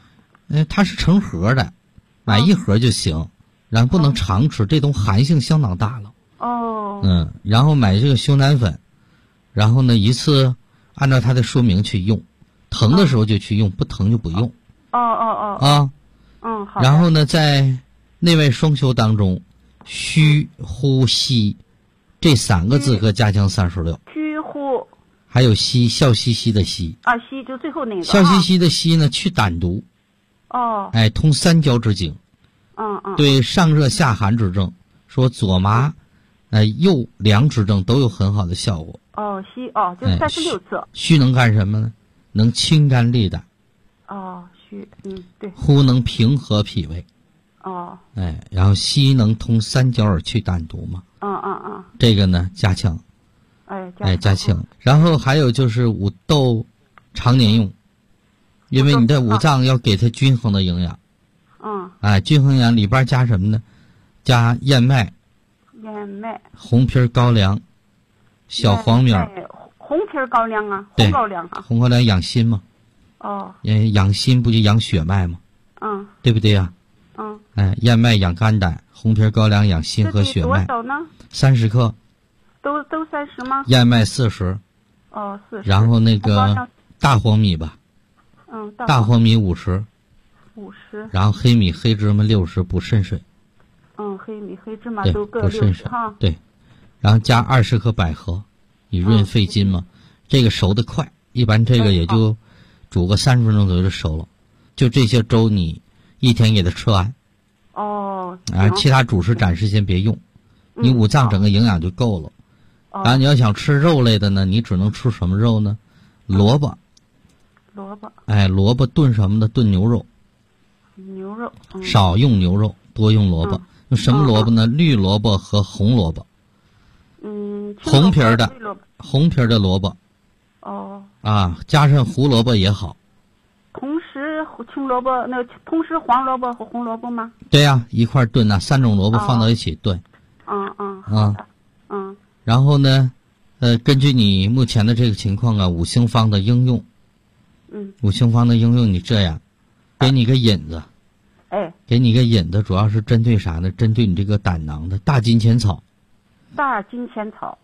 它是成盒的，买一盒就行，然后不能常吃，这种寒性相当大了。然后买这个熊胆粉，然后呢一次按照它的说明去用，疼的时候就去用，不疼就不用。 好。 然后呢，在内外双修当中，虚呼吸这3个字和加强36。 虚呼。 还有息，笑嘻嘻的嘻。 嘻就最后那个。 笑嘻嘻的嘻呢，去胆毒。通三焦之经。对上热下寒之症，说左麻。右凉之症都有很好的效果。 虚就36次。 虚能干什么呢？能清肝利胆。 虚，对。 呼能平和脾胃。然后吸能通三焦而去胆毒嘛。这个呢加强。加强。然后还有就是五豆常年用，因为你的五脏要给它均衡的营养。均衡营养里边加什么呢？加燕麦。红皮高粱，小黄苗。 红皮高粱啊，红高粱啊。 红高粱养心嘛。养心不就养血脉吗？对不对呀？燕麦养肝胆，红皮高粱养心和血脉。 多少呢 ？30克。 都30吗？ 燕麦40。 40。 然后那个大黄米吧。大黄米50。然后黑米黑芝麻60，补肾水。 黑米黑芝麻都各60哈。 对，然后加20克百合，以润肺筋嘛。这个熟得快，一般这个也就煮个30分钟左右就熟了。就这些粥你一天给它吃完。其他主食暂时先别用，你五脏整个营养就够了。然后你要想吃肉类的呢，你只能吃什么肉呢？萝卜。萝卜炖什么的？炖牛肉。少用牛肉，多用萝卜。用什么萝卜呢？绿萝卜和红萝卜。红皮的萝卜。加上胡萝卜也好。 同时青萝卜同时黄萝卜和红萝卜吗？ 对呀，一块炖3种萝卜放到一起炖。 好的。 然后呢，根据你目前的这个情况五行方的应用。五行方的应用你这样，给你个引子。给你个引子，主要是针对啥呢？针对你这个胆囊的大金钱草。 大金钱草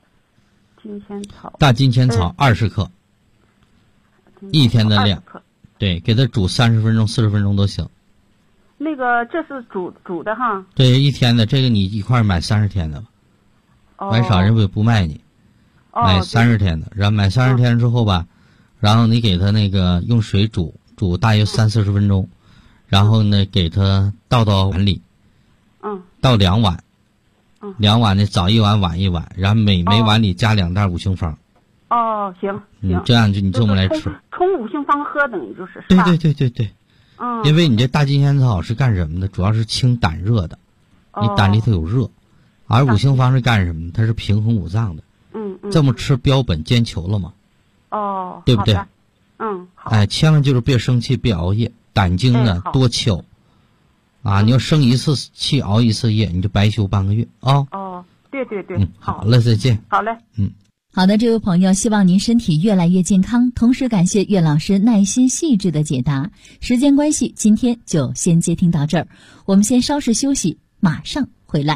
20克，一天的量。对，给它煮30分钟、40分钟都行。 那个这是煮的哈。 对，一天的，这个你一块买30天的吧。买少人不卖你。买30天的，然后买30天之后吧，然后你给它那个用水煮大约30-40分钟。然后呢，给它倒到碗里，倒2碗，2碗呢，早1碗，晚1碗，然后每碗里加2袋五行方。 行， 这样就你这么来吃。 冲五行方喝等于就是。 对。因为你这大金钱草是干什么的？主要是清胆热的，你胆里头有热，而五行方是干什么的？它是平衡五脏的。这么吃标本兼求了嘛？对不对？ 好。 千万就是别生气，别熬夜。胆经呢多敲，你要生一次气熬一次夜，你就白休半个月啊。 对。 好了，再见。 好嘞。 好的，这位朋友，希望您身体越来越健康，同时感谢岳老师耐心细致的解答。时间关系，今天就先接听到这儿，我们先稍事休息，马上回来。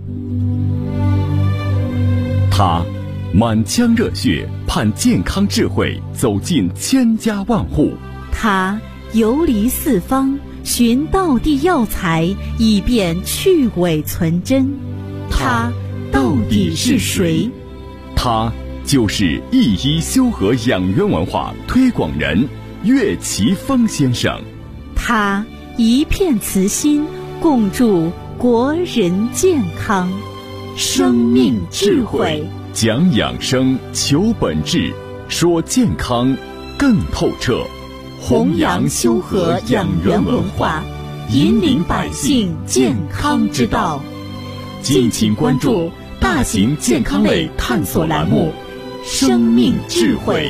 他满腔热血，盼健康智慧走进千家万户。 他游离四方，寻道地药材，以便去伪存真。他到底是谁？ 他就是一一修和养元文化推广人岳奇峰先生。 他一片慈心，共筑国人健康。生命智慧， 讲养生，求本质，说健康更透彻。 弘扬修和养元文化，引领百姓健康之道。敬请关注大型健康类探索栏目《生命智慧》。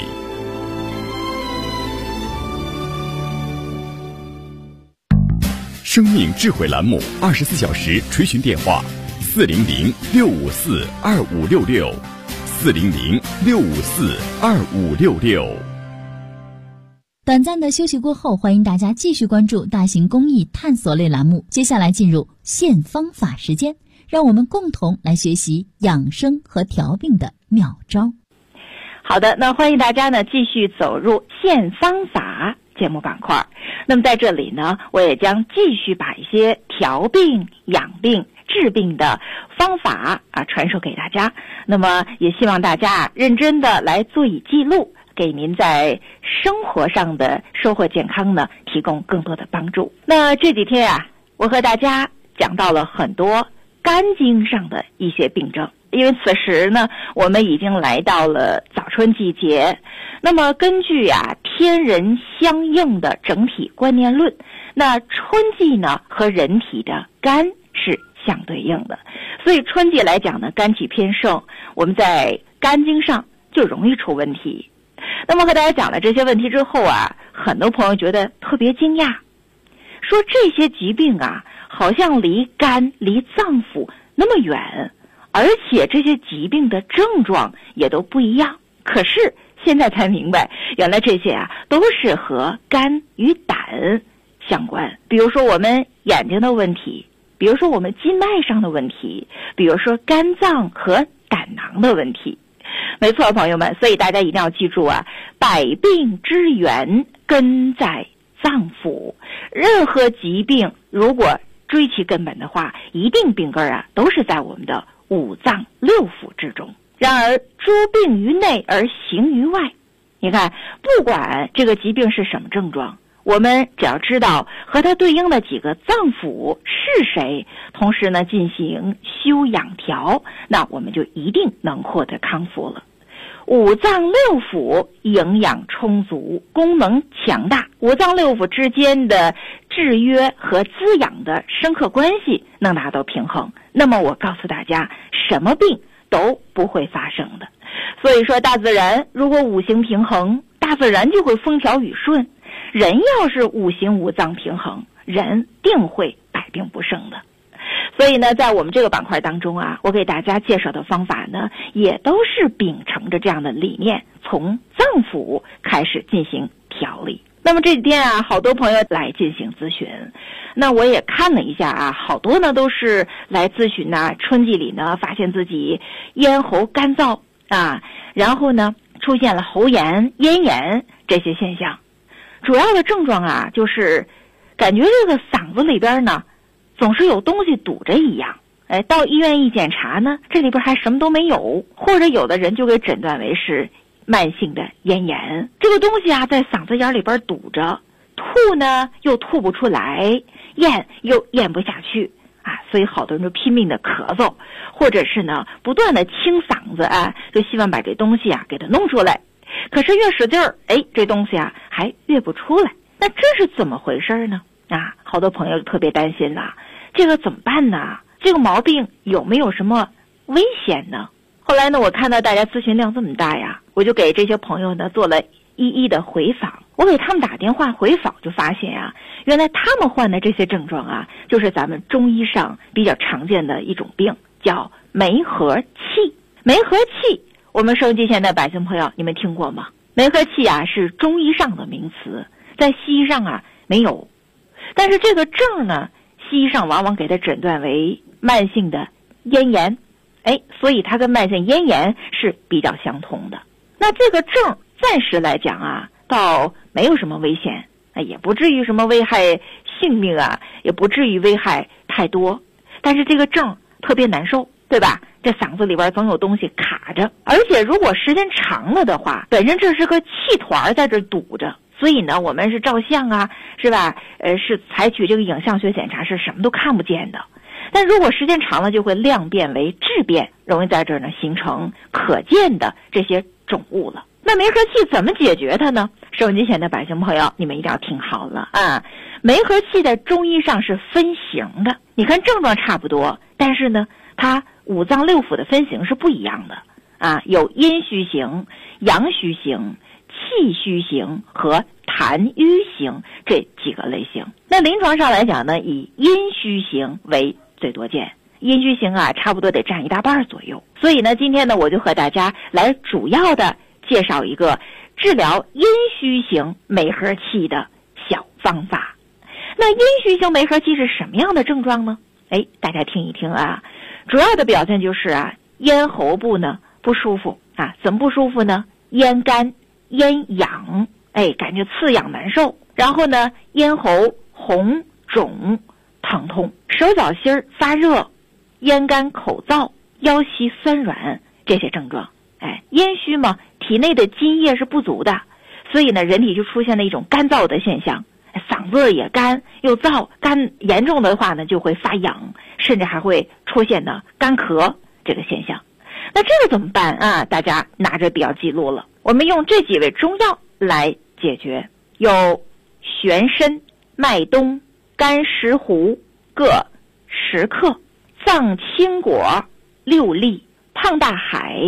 生命智慧栏目24小时垂询电话：400-654-2566，400-654-2566。 短暂的休息过后，欢迎大家继续关注大型公益探索类栏目。接下来进入献方法时间，让我们共同来学习养生和调病的妙招。 好的，那欢迎大家呢继续走入献方法节目板块。那么在这里呢，我也将继续把一些调病、养病、治病的方法传授给大家。那么也希望大家认真的来做以记录，给您在生活上的收获健康呢提供更多的帮助。那这几天我和大家讲到了很多肝经上的一些病症，因为此时呢我们已经来到了早春季节。那么根据天人相应的整体观念论，那春季呢和人体的肝是相对应的，所以春季来讲呢，肝气偏盛，我们在肝经上就容易出问题。那么和大家讲了这些问题之后很多朋友觉得特别惊讶，说这些疾病好像离肝离脏腑那么远，而且这些疾病的症状也都不一样。可是现在才明白，原来这些都是和肝与胆相关。比如说我们眼睛的问题，比如说我们筋脉上的问题，比如说肝脏和胆囊的问题。没错，朋友们，所以大家一定要记住百病之源根在脏腑。任何疾病如果追其根本的话，一定病根都是在我们的五脏六腑之中。然而诸病于内而行于外，你看不管这个疾病是什么症状，我们只要知道和它对应的几个脏腑是谁，同时呢进行修养调，那我们就一定能获得康复了。五脏六腑营养充足，功能强大，五脏六腑之间的制约和滋养的深刻关系能达到平衡，那么我告诉大家，什么病都不会发生的。所以说大自然如果五行平衡，大自然就会风调雨顺。人要是五行五脏平衡，人定会百病不生的。所以呢，在我们这个板块当中我给大家介绍的方法呢，也都是秉承着这样的理念，从脏腑开始进行调理。那么这几天好多朋友来进行咨询，那我也看了一下好多呢都是来咨询春季里呢发现自己咽喉干燥然后呢出现了喉炎、咽炎这些现象。主要的症状就是感觉这个嗓子里边呢总是有东西堵着一样。到医院一检查呢，这里边还什么都没有，或者有的人就给诊断为是慢性的咽炎。这个东西在嗓子眼里边堵着，吐呢又吐不出来，咽又咽不下去所以好多人就拼命的咳嗽，或者是呢不断的清嗓子就希望把这东西给它弄出来。可是越使劲儿这东西还越不出来。那这是怎么回事呢？好多朋友特别担心了，这个怎么办呢？这个毛病有没有什么危险呢？后来呢，我看到大家咨询量这么大我就给这些朋友呢做了一一的回访。我给他们打电话回访，就发现原来他们患的这些症状就是咱们中医上比较常见的一种病，叫梅核气。梅核气我们收音机前的百姓朋友，你们听过吗？梅核气是中医上的名词，在西医上没有。但是这个症呢，西医上往往给它诊断为慢性的咽炎，所以它跟慢性咽炎是比较相同的。那这个症暂时来讲倒没有什么危险，也不至于什么危害性命也不至于危害太多。但是这个症特别难受，对吧？这嗓子里边总有东西卡着，而且如果时间长了的话，本身这是个气团在这堵着，所以呢我们是照相是吧是采取这个影像学检查是什么都看不见的。但如果时间长了，就会量变为质变，容易在这儿呢形成可见的这些肿物了。那梅核气怎么解决它呢？收音机前的百姓朋友，你们一定要听好了梅核气在中医上是分型的。你看症状差不多，但是呢它五脏六腑的分型是不一样的有阴虚型、阳虚型、气虚型和痰瘀型这几个类型。那临床上来讲呢，以阴虚型为最多见，阴虚型差不多得占1大半左右。所以呢今天呢我就和大家来主要的介绍一个治疗阴虚型梅核气的小方法。那阴虚型梅核气是什么样的症状呢？大家听一听啊，主要的表现就是咽喉部呢不舒服怎么不舒服呢？咽干、咽痒，感觉刺痒难受，然后呢咽喉红肿疼痛，手脚心发热，咽干口燥，腰膝酸软，这些症状。阴虚嘛，体内的津液是不足的，所以呢人体就出现了一种干燥的现象，嗓子也干又燥，干严重的话呢就会发痒，甚至还会出现呢干咳这个现象。那这个怎么办啊？大家拿着笔要记录了，我们用这几味中药来解决，有玄参、麦冬、干石斛各10克，藏青果6粒，胖大海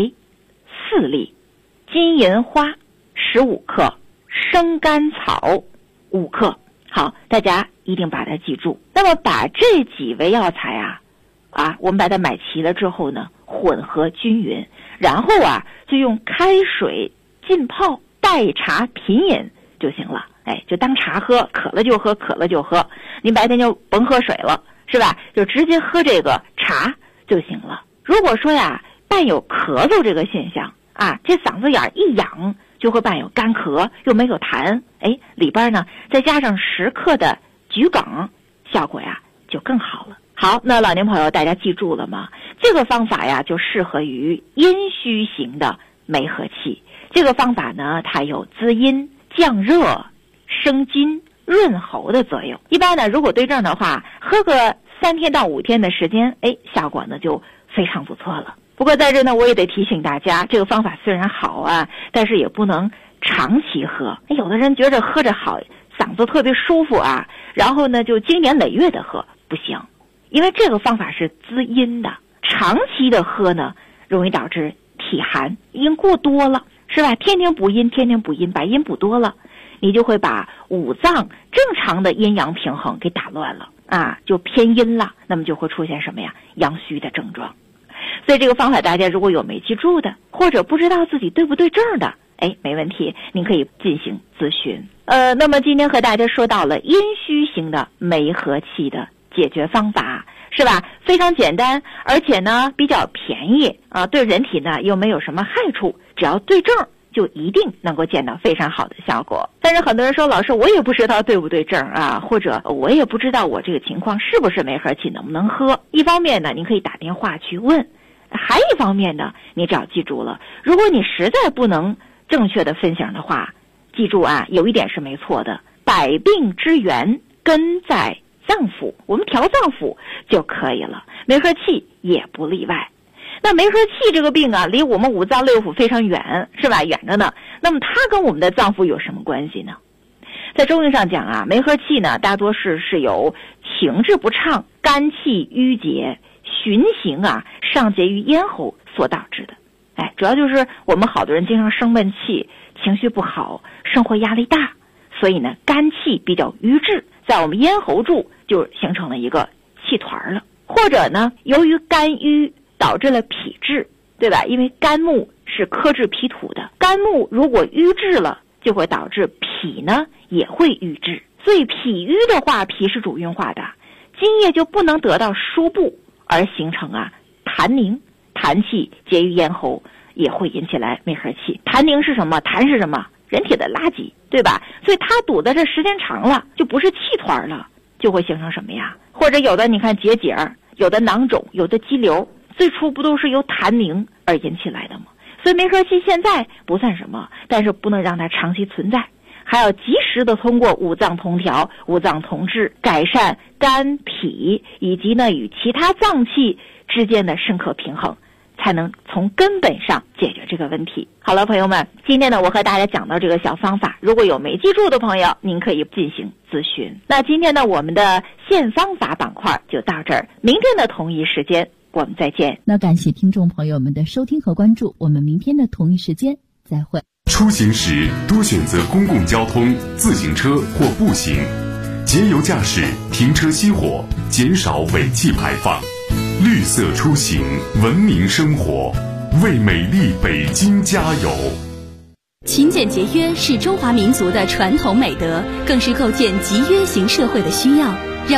4粒，金银花15克，生甘草5克。好，大家一定把它记住。那么把这几味药材我们把它买齐了之后呢，混合均匀，然后就用开水浸泡，代茶品饮就行了。就当茶喝，渴了就喝，渴了就喝。您白天就甭喝水了，是吧？就直接喝这个茶就行了。如果说伴有咳嗽这个现象这嗓子眼一痒就会伴有干咳，又没有痰，里边呢再加上10克的桔梗，效果就更好了。好，那老年朋友大家记住了吗？这个方法就适合于阴虚型的梅核气。这个方法呢，它有滋阴、降热、生津、润喉的作用。一般呢，如果对症的话，喝个3天到5天的时间，效果呢就非常不错了。不过在这呢，我也得提醒大家，这个方法虽然好但是也不能长期喝。有的人觉着喝着好，嗓子特别舒服然后呢就经年累月的喝，不行，因为这个方法是滋阴的，长期的喝呢，容易导致体寒，阴过多了，是吧？天天补阴，把阴补多了，你就会把五脏正常的阴阳平衡给打乱了就偏阴了，那么就会出现什么呀？阳虚的症状。所以这个方法大家如果有没记住的，或者不知道自己对不对症的，没问题，您可以进行咨询。那么今天和大家说到了阴虚型的梅核气的解决方法，是吧？非常简单，而且呢比较便宜对人体呢又没有什么害处，只要对症就一定能够见到非常好的效果。但是很多人说，老师我也不知道对不对症或者我也不知道我这个情况是不是梅核气，能不能喝。一方面呢，您可以打电话去问，还一方面呢，你只要记住了，如果你实在不能正确的分享的话，记住有一点是没错的，百病之源根在脏腑，我们调脏腑就可以了，梅核气也不例外。那梅核气这个病离我们五脏六腑非常远，是吧？远着呢。那么它跟我们的脏腑有什么关系呢？在中医上讲梅核气呢，大多是由情志不畅、肝气郁结、循行上结于咽喉所导致的。主要就是我们好多人经常生闷气，情绪不好，生活压力大，所以呢肝气比较郁滞，在我们咽喉处就形成了一个气团了。或者呢，由于肝郁导致了脾滞，对吧？因为肝木是克制脾土的，肝木如果郁滞了，就会导致脾呢也会郁滞。所以脾郁的话，脾是主运化的，津液就不能得到输布，而形成痰凝，痰气结于咽喉，也会引起来梅核气。痰凝是什么？痰是什么？人体的垃圾，对吧？所以它堵在这时间长了，就不是气团了，就会形成什么呀？或者有的你看结节，有的囊肿，有的肌瘤，最初不都是由痰凝而引起来的吗？所以梅核气现在不算什么，但是不能让它长期存在，还要及时的通过五脏同调、五脏同治，改善肝脾以及呢与其他脏器之间的深刻平衡，才能从根本上解决这个问题。好了，朋友们，今天呢我和大家讲到这个小方法，如果有没记住的朋友，您可以进行咨询。那今天呢我们的现方法板块就到这儿，明天的同一时间我们再见。 那感谢听众朋友们的收听和关注，我们明天的同一时间再会。 出行时多选择公共交通、自行车或步行，节油驾驶，停车熄火，减少尾气排放。绿色出行，文明生活，为美丽北京加油。 勤俭节约是中华民族的传统美德，更是构建集约型社会的需要。